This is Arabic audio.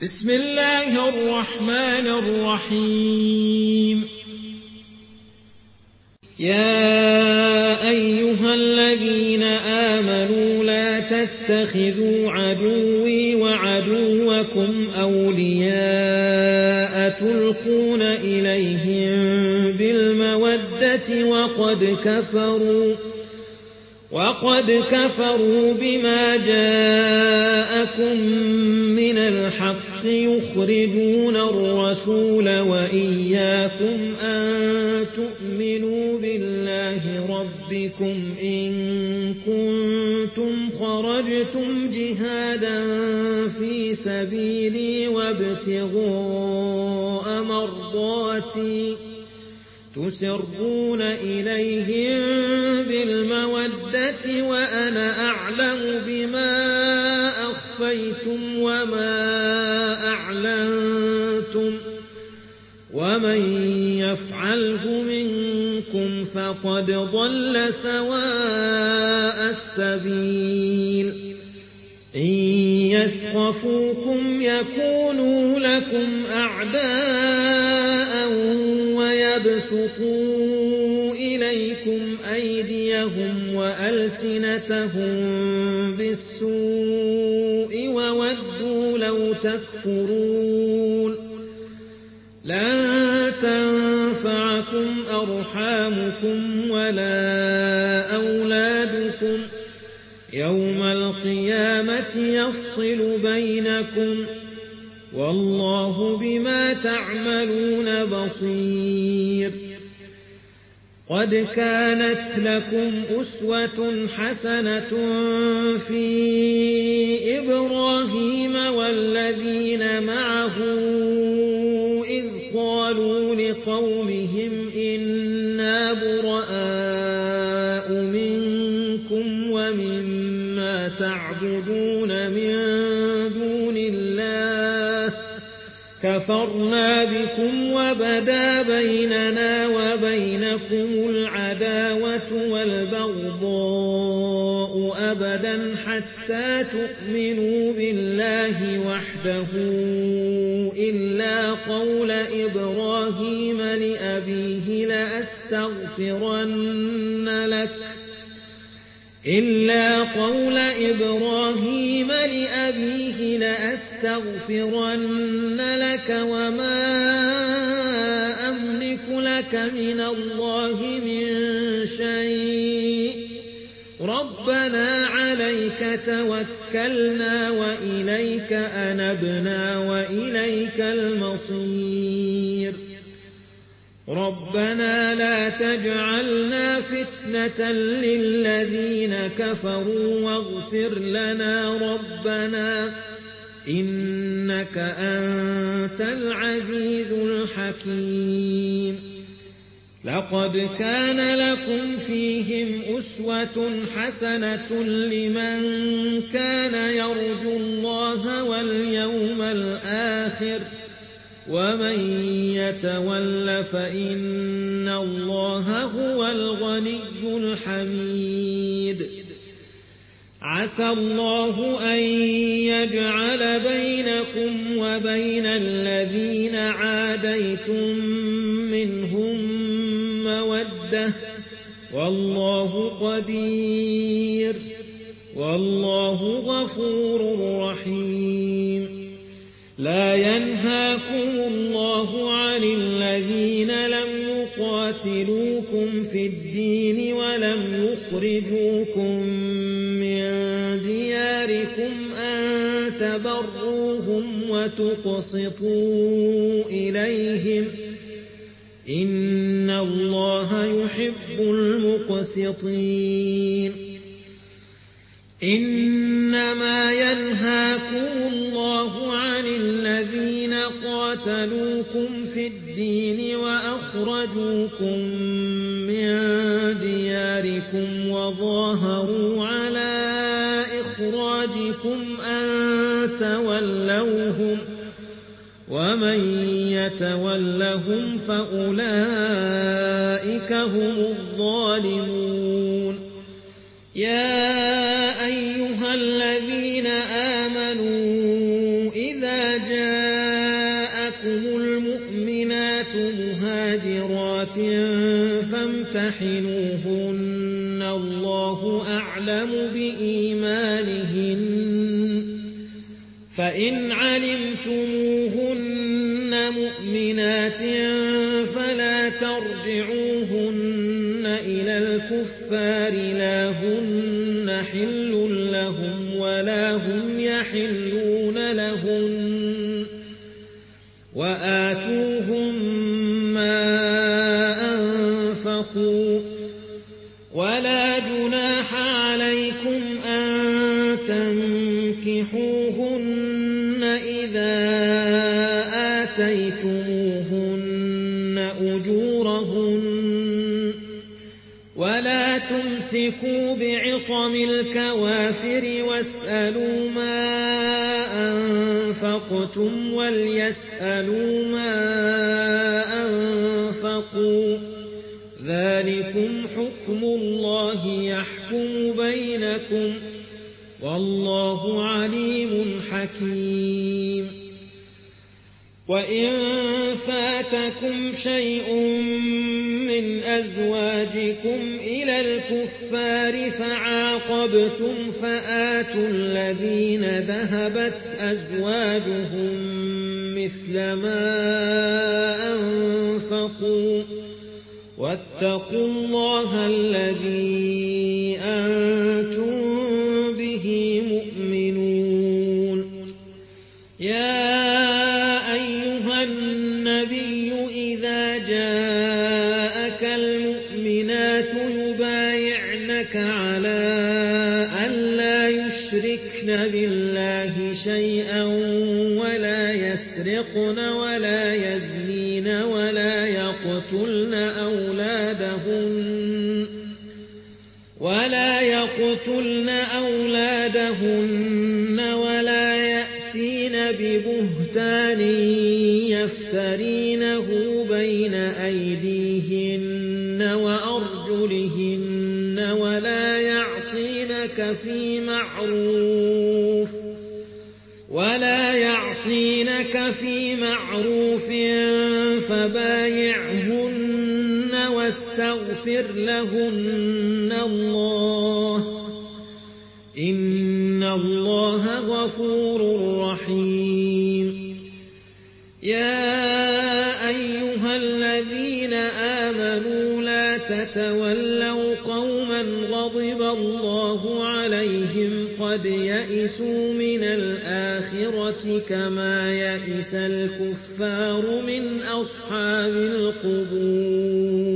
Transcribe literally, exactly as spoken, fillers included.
بسم الله الرحمن الرحيم يا أيها الذين آمنوا لا تتخذوا عدوي وعدوكم أولياء تلقون إليهم بالمودة وقد كفروا وقد كفروا بما جاءكم من الحق يخرجون الرسول وإياكم أن تؤمنوا بالله ربكم إن كنتم خرجتم جهادا في سبيلي وابتغاء مرضاتي تسرون إليهم بالمودة وأنا أعلم بما أخفيتم وما أعلنتم ومن يفعله منكم فقد ضل سواء السبيل إن يثقفوكم يكونوا لكم أعداء ويبسطوا إليكم أيديهم وألسنتهم بالسوء وودوا لو تكفرون لن تنفعكم أرحامكم ولا أولادكم يوم القيامة يفصل بينكم والله بما تعملون بصير قد كانت لكم أسوة حسنة في إبراهيم والذين معه إذ قالوا لقومهم إنا براء منكم ومما تعبدون من دون الله كفرنا بكم وبدا بيننا وبينكم العداوة والبغضاء أبدا حتى تؤمنوا بالله وحده إلا قول إبراهيم لأبيه لأستغفرن لك إلا قول إبراهيم لأبيه لأستغفرن لك وما أملك لك من الله من شيء ربنا عليك توكلنا وإليك أنبنا وإليك المصير ربنا لا تجعلنا فتنة للذين كفروا واغفر لنا ربنا إنك أنت العزيز الحكيم لقد كان لكم فيهم أسوة حسنة لمن كان يرجو الله واليوم الآخر ومن يتول فإن الله هو الغني الحميد عسى الله أن يجعل بينكم وبين الذين عاديتم منهم مودة والله قدير والله غفور رحيم لا ينهاكم الله عن الذين لم يقاتلوكم في الدين ولم يخرجوكم من دياركم أن تبروهم وتقسطوا إليهم إن الله يحب المقسطين إنما ينهاكم الله عن الذين قاتلوكم في الدين وأخرجوكم من دياركم وظاهروا على إخراجكم أن تولوهم ومن يتولهم فأولئك هم الظالمون يا أيها الذين آمنوا إذا جاءكم المؤمنات مهاجرات فامتحنوهن الله أعلم بإيمانهن فإن علمتموهن مؤمنات فلا ترجعوهن إلى الكفار لا هن حل لهم ولا هم يحلون لهن وآتوهم ما أنفقوا ولا جناح عليكم أن تنكحوهن إذا آتيتموهن أجورهن ولا تمسكوا بعصم الكوافر واسألوا ما أنفقتم وليسألوا ما أنفقوا ذلكم حكم الله يحكم بينكم والله عليم حكيم وإن فاتكم شيء من أزواجكم إلى الكفار فعاقبتم فآتوا الذين ذهبت أزواجهم مثل ما أنفقوا واتقوا الله الذي أنتم به مؤمنون يا أيها النبي إذا جاءك المؤمنات يبايعنك على أن لا يشركن بالله شيئا ولا يسرقن ولا يزنين ولا يقتلن أولادهن ولا يقتلن أولادهن ولا يأتين ببهتان يفترينه بين أيديهن وأرجلهن ولا يعصينك في معروف ولا يعصينك في معروف فبايعهن واستغفر لهن الله إن الله غفور رحيم يا أيها الذين آمنوا لا تتولوا قوما غضب الله عليهم قد يئسوا من الآخرة كما يئس الكفار من أصحاب القبور